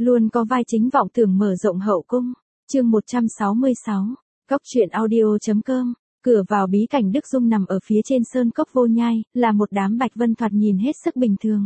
Luôn có vai chính vọng tưởng mở rộng hậu cung. Chương 166. Cốc truyện audio.com. Cửa vào bí cảnh Đức Dung nằm ở phía trên sơn cốc vô nhai, là một đám bạch vân thoạt nhìn hết sức bình thường.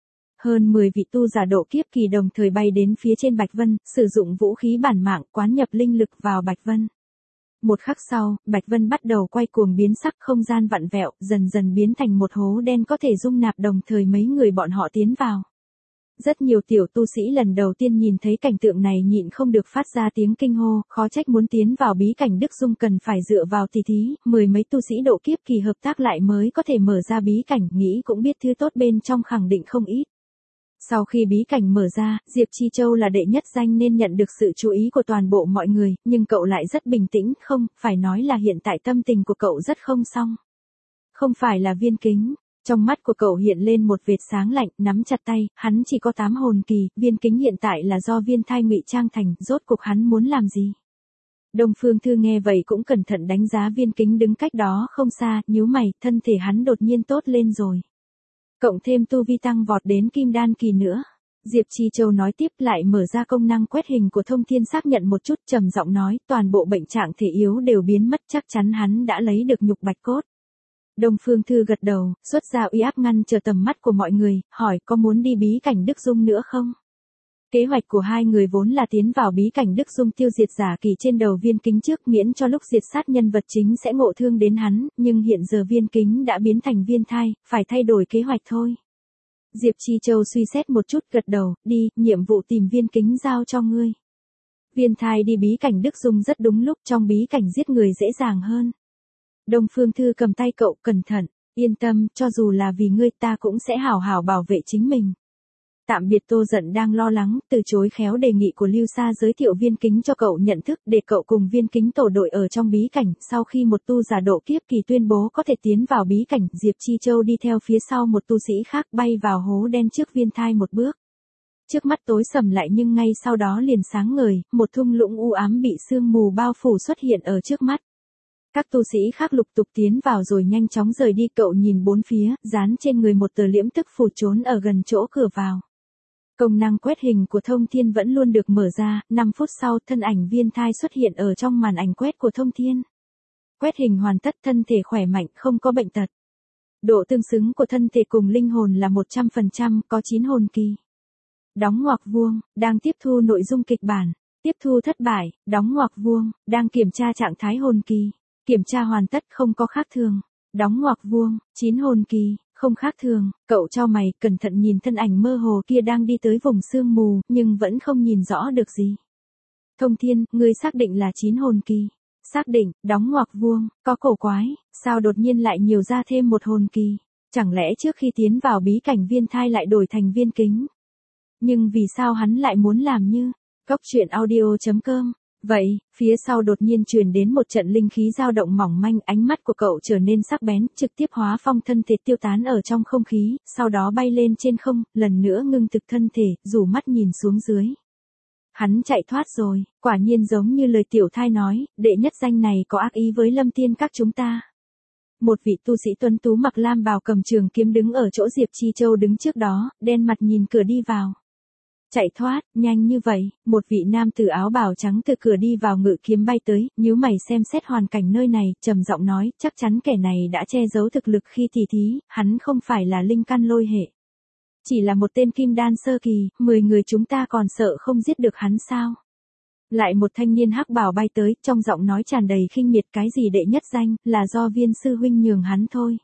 Hơn 10 vị tu giả độ kiếp kỳ đồng thời bay đến phía trên bạch vân, sử dụng vũ khí bản mạng quán nhập linh lực vào bạch vân. Một khắc sau, bạch vân bắt đầu quay cuồng biến sắc, không gian vặn vẹo, dần dần biến thành một hố đen có thể dung nạp đồng thời mấy người bọn họ tiến vào. Rất nhiều tiểu tu sĩ lần đầu tiên nhìn thấy cảnh tượng này nhịn không được phát ra tiếng kinh hô, khó trách muốn tiến vào bí cảnh Đức Dung cần phải dựa vào tỷ thí, mười mấy tu sĩ độ kiếp kỳ hợp tác lại mới có thể mở ra bí cảnh, nghĩ cũng biết thứ tốt bên trong khẳng định không ít. Sau khi bí cảnh mở ra, Diệp Chi Châu là đệ nhất danh nên nhận được sự chú ý của toàn bộ mọi người, nhưng cậu lại rất bình tĩnh, không, phải nói là hiện tại tâm tình của cậu rất không xong. Không phải là Viên Kính. Trong mắt của cậu hiện lên một vệt sáng lạnh, nắm chặt tay, hắn chỉ có 8 hồn kỳ, Viên Kính hiện tại là do Viên Thai ngụy trang thành, rốt cuộc hắn muốn làm gì? Đông Phương Thư nghe vậy cũng cẩn thận đánh giá Viên Kính đứng cách đó không xa, nhíu mày, thân thể hắn đột nhiên tốt lên rồi. Cộng thêm tu vi tăng vọt đến kim đan kỳ nữa. Diệp Chi Châu nói tiếp, lại mở ra công năng quét hình của Thông Thiên xác nhận một chút, trầm giọng nói, toàn bộ bệnh trạng thể yếu đều biến mất, chắc chắn hắn đã lấy được nhục bạch cốt. Đông Phương Thư gật đầu, xuất ra uy áp ngăn trở tầm mắt của mọi người, hỏi có muốn đi bí cảnh Đức Dung nữa không? Kế hoạch của hai người vốn là tiến vào bí cảnh Đức Dung tiêu diệt giả kỳ trên đầu Viên Kính trước, miễn cho lúc diệt sát nhân vật chính sẽ ngộ thương đến hắn, nhưng hiện giờ Viên Kính đã biến thành Viên Thai, phải thay đổi kế hoạch thôi. Diệp Chi Châu suy xét một chút gật đầu, đi, nhiệm vụ tìm Viên Kính giao cho ngươi. Viên Thai đi bí cảnh Đức Dung rất đúng lúc, trong bí cảnh giết người dễ dàng hơn. Đông Phương Thư cầm tay cậu, cẩn thận, yên tâm, cho dù là vì ngươi ta cũng sẽ hảo hảo bảo vệ chính mình. Tạm biệt. Tô Dận đang lo lắng, từ chối khéo đề nghị của Lưu Sa giới thiệu Viên Kính cho cậu nhận thức để cậu cùng Viên Kính tổ đội ở trong bí cảnh. Sau khi một tu giả độ kiếp kỳ tuyên bố có thể tiến vào bí cảnh, Diệp Chi Châu đi theo phía sau một tu sĩ khác bay vào hố đen trước Viên Thai một bước. Trước mắt tối sầm lại nhưng ngay sau đó liền sáng ngời, một thung lũng u ám bị sương mù bao phủ xuất hiện ở trước mắt. Các tu sĩ khác lục tục tiến vào rồi nhanh chóng rời đi, cậu nhìn bốn phía, dán trên người một tờ liễm tức phù trốn ở gần chỗ cửa vào. Công năng quét hình của Thông Thiên vẫn luôn được mở ra, 5 phút sau thân ảnh Viên Thai xuất hiện ở trong màn ảnh quét của Thông Thiên. Quét hình hoàn tất, thân thể khỏe mạnh, không có bệnh tật. Độ tương xứng của thân thể cùng linh hồn là 100%, có 9 hồn kỳ. Đóng ngoặc vuông, đang tiếp thu nội dung kịch bản. Tiếp thu thất bại, đóng ngoặc vuông, đang kiểm tra trạng thái hồn kỳ. Kiểm tra hoàn tất, không có khác thường. Đóng ngoặc vuông, 9 hồn kỳ, không khác thường. Cậu chau mày, cẩn thận nhìn thân ảnh mơ hồ kia đang đi tới vùng sương mù, nhưng vẫn không nhìn rõ được gì. Thông Thiên, ngươi xác định là 9 hồn kỳ. Xác định, đóng ngoặc vuông, có cổ quái, sao đột nhiên lại nhiều ra thêm một hồn kỳ? Chẳng lẽ trước khi tiến vào bí cảnh Viên Thai lại đổi thành Viên Kính? Nhưng vì sao hắn lại muốn làm như? Cốc truyện audio.com. Vậy, phía sau đột nhiên truyền đến một trận linh khí dao động mỏng manh, ánh mắt của cậu trở nên sắc bén, trực tiếp hóa phong thân thể tiêu tán ở trong không khí, sau đó bay lên trên không, lần nữa ngưng thực thân thể, rủ mắt nhìn xuống dưới. Hắn chạy thoát rồi, quả nhiên giống như lời Tiểu Thai nói, đệ nhất danh này có ác ý với Lâm Tiên các chúng ta. Một vị tu sĩ tuấn tú mặc lam bào cầm trường kiếm đứng ở chỗ Diệp Chi Châu đứng trước đó, đen mặt nhìn cửa đi vào. Chạy thoát, nhanh như vậy, một vị nam tử áo bào trắng từ cửa đi vào ngự kiếm bay tới, nhíu mày xem xét hoàn cảnh nơi này, trầm giọng nói, chắc chắn kẻ này đã che giấu thực lực khi tỷ thí, hắn không phải là linh căn lôi hệ. Chỉ là một tên kim đan sơ kỳ, 10 người chúng ta còn sợ không giết được hắn sao? Lại một thanh niên hắc bào bay tới, trong giọng nói tràn đầy khinh miệt, cái gì đệ nhất danh, là do Viên sư huynh nhường hắn thôi.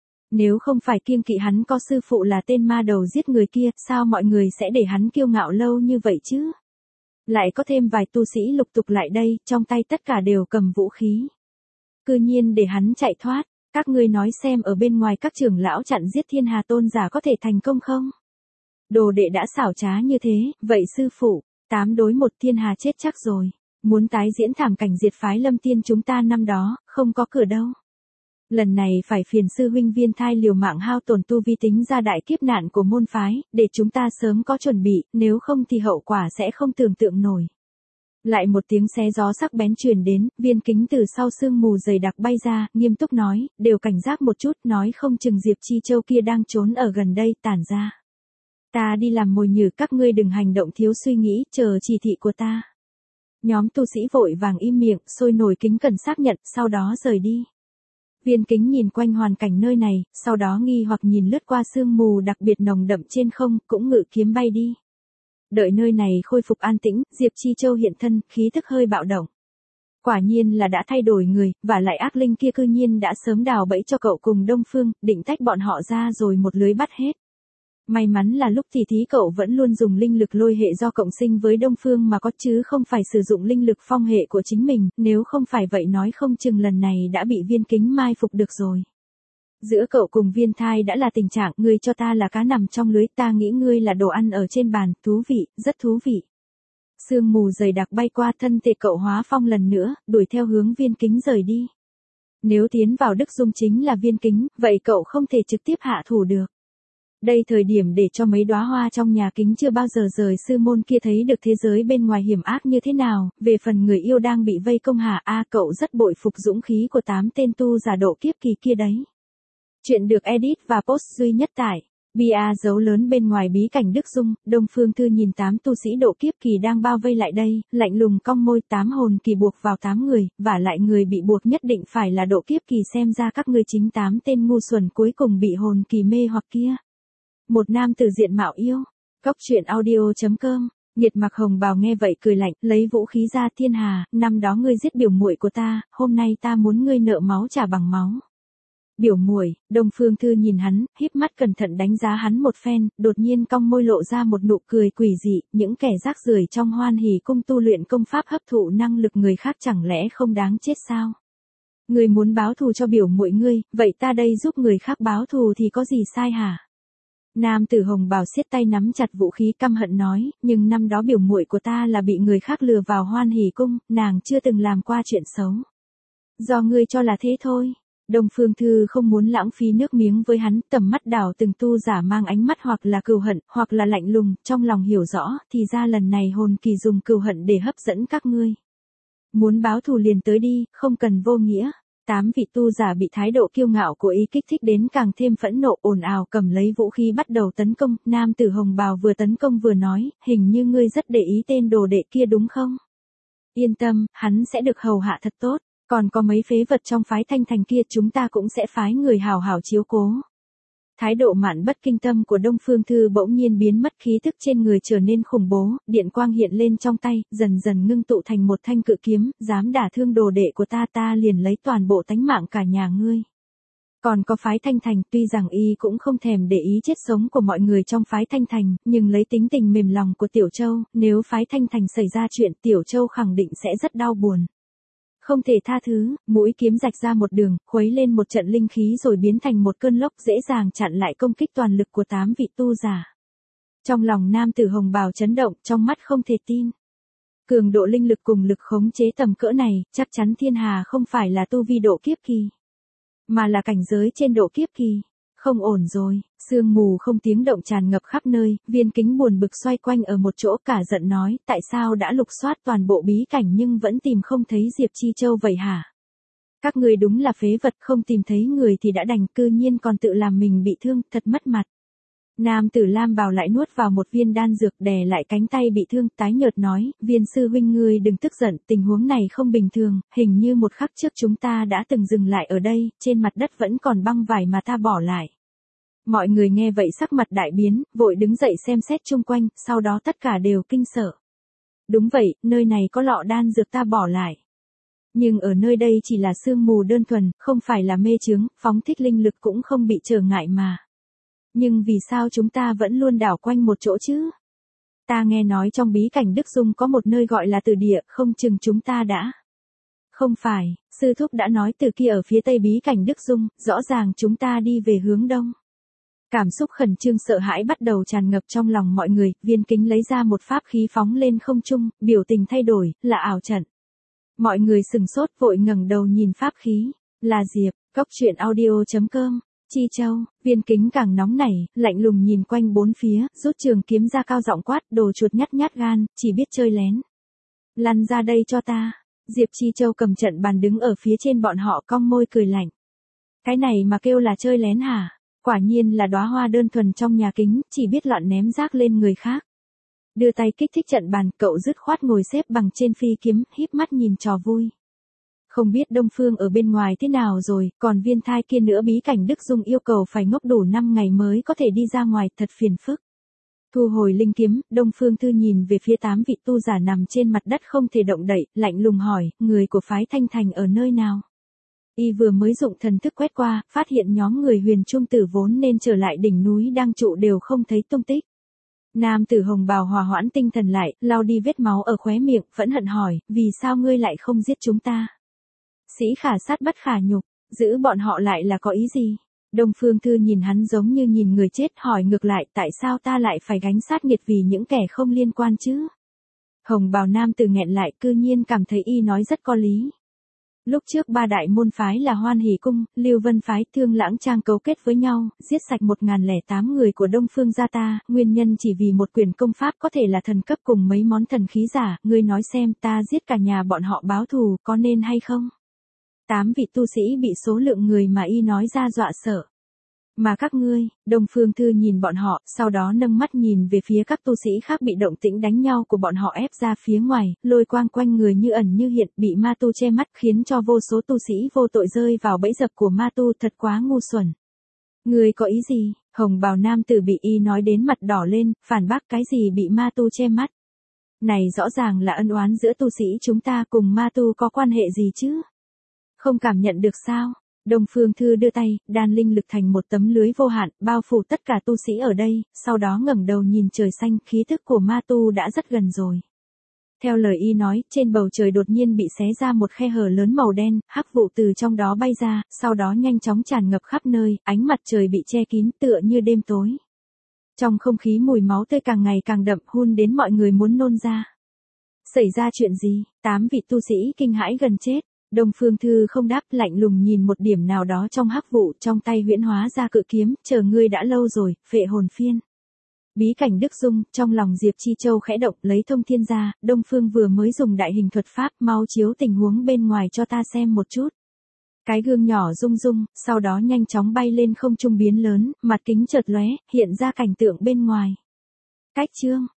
Nếu không phải kiêng kỵ hắn có sư phụ là tên ma đầu giết người kia, sao mọi người sẽ để hắn kiêu ngạo lâu như vậy chứ? Lại có thêm vài tu sĩ lục tục lại đây, trong tay tất cả đều cầm vũ khí. Cư nhiên để hắn chạy thoát, các ngươi nói xem ở bên ngoài các trưởng lão chặn giết Thiên Hà tôn giả có thể thành công không? Đồ đệ đã xảo trá như thế, vậy sư phụ, 8 đối 1 Thiên Hà chết chắc rồi. Muốn tái diễn thảm cảnh diệt phái Lâm Tiên chúng ta năm đó, không có cửa đâu. Lần này phải phiền sư huynh Viên Thai liều mạng hao tổn tu vi tính ra đại kiếp nạn của môn phái, để chúng ta sớm có chuẩn bị, nếu không thì hậu quả sẽ không tưởng tượng nổi. Lại một tiếng xé gió sắc bén truyền đến, Viên Kính từ sau sương mù dày đặc bay ra, nghiêm túc nói, đều cảnh giác một chút, nói không chừng Diệp Chi Châu kia đang trốn ở gần đây, tản ra. Ta đi làm mồi nhử, các ngươi đừng hành động thiếu suy nghĩ, chờ chỉ thị của ta. Nhóm tu sĩ vội vàng im miệng, sôi nổi kính cẩn xác nhận, sau đó rời đi. Viên Kính nhìn quanh hoàn cảnh nơi này, sau đó nghi hoặc nhìn lướt qua sương mù đặc biệt nồng đậm trên không, cũng ngự kiếm bay đi. Đợi nơi này khôi phục an tĩnh, Diệp Chi Châu hiện thân, khí tức hơi bạo động. Quả nhiên là đã thay đổi người, và lại ác linh kia cư nhiên đã sớm đào bẫy cho cậu cùng Đông Phương, định tách bọn họ ra rồi một lưới bắt hết. May mắn là lúc tỉ thí cậu vẫn luôn dùng linh lực lôi hệ do cộng sinh với Đông Phương mà có, chứ không phải sử dụng linh lực phong hệ của chính mình, nếu không phải vậy nói không chừng lần này đã bị Viên Kính mai phục được rồi. Giữa cậu cùng Viên Thai đã là tình trạng, ngươi cho ta là cá nằm trong lưới, ta nghĩ ngươi là đồ ăn ở trên bàn, thú vị, rất thú vị. Sương mù dày đặc bay qua, thân thể cậu hóa phong lần nữa, đuổi theo hướng Viên Kính rời đi. Nếu tiến vào Đức Dung chính là Viên Kính, vậy cậu không thể trực tiếp hạ thủ được. Đây thời điểm để cho mấy đóa hoa trong nhà kính chưa bao giờ rời sư môn kia thấy được thế giới bên ngoài hiểm ác như thế nào, về phần người yêu đang bị vây công hả, cậu rất bội phục dũng khí của 8 tên tu giả độ kiếp kỳ kia đấy. Chuyện được edit và post duy nhất tại bia dấu lớn bên ngoài bí cảnh Đức Dung. Đông Phương Thư nhìn 8 tu sĩ độ kiếp kỳ đang bao vây lại đây, lạnh lùng cong môi, 8 hồn kỳ buộc vào 8 người, và lại người bị buộc nhất định phải là độ kiếp kỳ, xem ra các ngươi chính 8 tên ngu xuẩn cuối cùng bị hồn kỳ mê hoặc kia. Một nam tử diện mạo yêu. Cóc truyện audio.com. Nhiệt Mặc Hồng Bào nghe vậy cười lạnh, lấy vũ khí ra, Thiên Hà, năm đó ngươi giết biểu muội của ta, hôm nay ta muốn ngươi nợ máu trả bằng máu. Biểu muội? Đông Phương Thư nhìn hắn, híp mắt cẩn thận đánh giá hắn một phen, đột nhiên cong môi lộ ra một nụ cười quỷ dị, những kẻ rác rưởi trong Hoan Hỷ cung tu luyện công pháp hấp thụ năng lực người khác chẳng lẽ không đáng chết sao? Ngươi muốn báo thù cho biểu muội ngươi, vậy ta đây giúp người khác báo thù thì có gì sai hả? Nam tử hồng bào siết tay nắm chặt vũ khí căm hận nói, nhưng năm đó biểu muội của ta là bị người khác lừa vào Hoan Hỷ cung, nàng chưa từng làm qua chuyện xấu. Do ngươi cho là thế thôi. Đông Phương Thư không muốn lãng phí nước miếng với hắn, tầm mắt đảo từng tu giả mang ánh mắt hoặc là cừu hận, hoặc là lạnh lùng, trong lòng hiểu rõ, thì ra lần này hồn kỳ dùng cừu hận để hấp dẫn các ngươi. Muốn báo thù liền tới đi, không cần vô nghĩa. 8 vị tu giả bị thái độ kiêu ngạo của ý kích thích đến càng thêm phẫn nộ, ồn ào cầm lấy vũ khí bắt đầu tấn công. Nam tử hồng bào vừa tấn công vừa nói, hình như ngươi rất để ý tên đồ đệ kia đúng không? Yên tâm, hắn sẽ được hầu hạ thật tốt. Còn có mấy phế vật trong phái Thanh Thành kia chúng ta cũng sẽ phái người hào hào chiếu cố. Thái độ mạn bất kinh tâm của Đông Phương Thư bỗng nhiên biến mất, khí tức trên người trở nên khủng bố, điện quang hiện lên trong tay, dần dần ngưng tụ thành một thanh cự kiếm, dám đả thương đồ đệ của ta liền lấy toàn bộ tánh mạng cả nhà ngươi. Còn có phái Thanh Thành, tuy rằng y cũng không thèm để ý chết sống của mọi người trong phái Thanh Thành, nhưng lấy tính tình mềm lòng của Tiểu Châu, nếu phái Thanh Thành xảy ra chuyện Tiểu Châu khẳng định sẽ rất đau buồn. Không thể tha thứ, mũi kiếm rạch ra một đường, khuấy lên một trận linh khí rồi biến thành một cơn lốc dễ dàng chặn lại công kích toàn lực của 8 vị tu giả. Trong lòng nam tử hồng bào chấn động, trong mắt không thể tin. Cường độ linh lực cùng lực khống chế tầm cỡ này, chắc chắn Thiên Hà không phải là tu vi độ kiếp kỳ, mà là cảnh giới trên độ kiếp kỳ. Không ổn rồi, sương mù không tiếng động tràn ngập khắp nơi, Viên Kính buồn bực xoay quanh ở một chỗ cả giận nói, tại sao đã lục soát toàn bộ bí cảnh nhưng vẫn tìm không thấy Diệp Chi Châu vậy hả? Các người đúng là phế vật, không tìm thấy người thì đã đành, cư nhiên còn tự làm mình bị thương, thật mất mặt. Nam tử lam bào lại nuốt vào một viên đan dược, đè lại cánh tay bị thương, tái nhợt nói, Viên sư huynh ngươi đừng tức giận, tình huống này không bình thường, hình như một khắc trước chúng ta đã từng dừng lại ở đây, trên mặt đất vẫn còn băng vải mà ta bỏ lại. Mọi người nghe vậy sắc mặt đại biến, vội đứng dậy xem xét chung quanh, sau đó tất cả đều kinh sợ. Đúng vậy, nơi này có lọ đan dược ta bỏ lại. Nhưng ở nơi đây chỉ là sương mù đơn thuần, không phải là mê chướng, phóng thích linh lực cũng không bị trở ngại mà. Nhưng vì sao chúng ta vẫn luôn đảo quanh một chỗ chứ? Ta nghe nói trong bí cảnh Đức Dung có một nơi gọi là Từ Địa, không chừng chúng ta đã. Không phải, sư thúc đã nói từ kia ở phía tây bí cảnh Đức Dung, rõ ràng chúng ta đi về hướng đông. Cảm xúc khẩn trương sợ hãi bắt đầu tràn ngập trong lòng mọi người, Viên Kính lấy ra một pháp khí phóng lên không trung, biểu tình thay đổi, là ảo trận. Mọi người sừng sốt vội ngẩng đầu nhìn pháp khí, là Diệp, Cóc truyện audio.com. Chi Châu, Viên Kính càng nóng nảy, lạnh lùng nhìn quanh bốn phía, rút trường kiếm ra cao giọng quát, đồ chuột nhát nhát gan, chỉ biết chơi lén. Lăn ra đây cho ta. Diệp Chi Châu cầm trận bàn đứng ở phía trên bọn họ cong môi cười lạnh. Cái này mà kêu là chơi lén hả? Quả nhiên là đóa hoa đơn thuần trong nhà kính, chỉ biết loạn ném rác lên người khác. Đưa tay kích thích trận bàn, cậu dứt khoát ngồi xếp bằng trên phi kiếm, híp mắt nhìn trò vui. Không biết Đông Phương ở bên ngoài thế nào rồi, còn viên thai kia nữa bí cảnh Đức Dung yêu cầu phải ngốc đủ 5 ngày mới có thể đi ra ngoài, thật phiền phức. Thu hồi linh kiếm, Đông Phương Thư nhìn về phía 8 vị tu giả nằm trên mặt đất không thể động đậy, lạnh lùng hỏi, người của phái Thanh Thành ở nơi nào? Y vừa mới dụng thần thức quét qua, phát hiện nhóm người Huyền Trung Tử vốn nên trở lại đỉnh núi đang trụ đều không thấy tung tích. Nam tử hồng bào hòa hoãn tinh thần lại, lau đi vết máu ở khóe miệng, phẫn hận hỏi, vì sao ngươi lại không giết chúng ta? Sĩ khả sát bất khả nhục, giữ bọn họ lại là có ý gì? Đông Phương Thư nhìn hắn giống như nhìn người chết, hỏi ngược lại, tại sao ta lại phải gánh sát nghiệt vì những kẻ không liên quan chứ? Hồng bào nam tử nghẹn lại, cư nhiên cảm thấy y nói rất có lý. Lúc trước 3 đại môn phái là Hoan Hỷ Cung, Lưu Vân phái, Thương Lãng Trang cấu kết với nhau, giết sạch 1008 người của Đông Phương gia ta, nguyên nhân chỉ vì một quyển công pháp có thể là thần cấp cùng mấy món thần khí giả, ngươi nói xem, ta giết cả nhà bọn họ báo thù, có nên hay không? 8 vị tu sĩ bị số lượng người mà y nói ra dọa sợ. Mà các ngươi, Đông Phương Thư nhìn bọn họ, sau đó nâng mắt nhìn về phía các tu sĩ khác bị động tĩnh đánh nhau của bọn họ ép ra phía ngoài, lôi quang quanh người như ẩn như hiện, bị ma tu che mắt khiến cho vô số tu sĩ vô tội rơi vào bẫy dập của ma tu, thật quá ngu xuẩn. Ngươi có ý gì? Hồng bào nam tử bị y nói đến mặt đỏ lên, phản bác, cái gì bị ma tu che mắt? Này rõ ràng là ân oán giữa tu sĩ chúng ta cùng ma tu có quan hệ gì chứ? Không cảm nhận được sao? Đông Phương Thư đưa tay, đan linh lực thành một tấm lưới vô hạn, bao phủ tất cả tu sĩ ở đây, sau đó ngẩng đầu nhìn trời xanh, khí thức của ma tu đã rất gần rồi. Theo lời y nói, trên bầu trời đột nhiên bị xé ra một khe hở lớn màu đen, hắc vụ từ trong đó bay ra, sau đó nhanh chóng tràn ngập khắp nơi, ánh mặt trời bị che kín tựa như đêm tối. Trong không khí mùi máu tươi càng ngày càng đậm, hun đến mọi người muốn nôn ra. Xảy ra chuyện gì? 8 vị tu sĩ kinh hãi gần chết. Đông Phương Thư không đáp, lạnh lùng nhìn một điểm nào đó trong hắc vụ, trong tay huyễn hóa ra cự kiếm, chờ ngươi đã lâu rồi, phệ hồn phiên. Bí cảnh Đức Dung, trong lòng Diệp Chi Châu khẽ động, lấy thông thiên ra, Đông Phương vừa mới dùng đại hình thuật pháp, mau chiếu tình huống bên ngoài cho ta xem một chút. Cái gương nhỏ rung rung, sau đó nhanh chóng bay lên không trung biến lớn, mặt kính chợt lóe, hiện ra cảnh tượng bên ngoài. Cách chương